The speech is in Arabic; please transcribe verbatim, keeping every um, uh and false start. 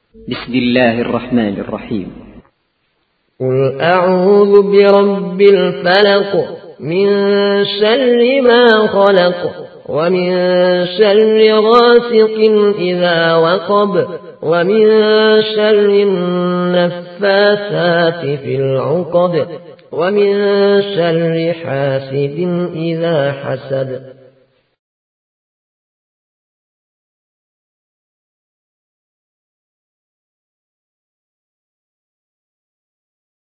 بسم الله الرحمن الرحيم. قل أعوذ برب الفلق من شر ما خلق ومن شر غاسق إذا وقب ومن شر النفاثات في العقد ومن شر حاسد إذا حسد.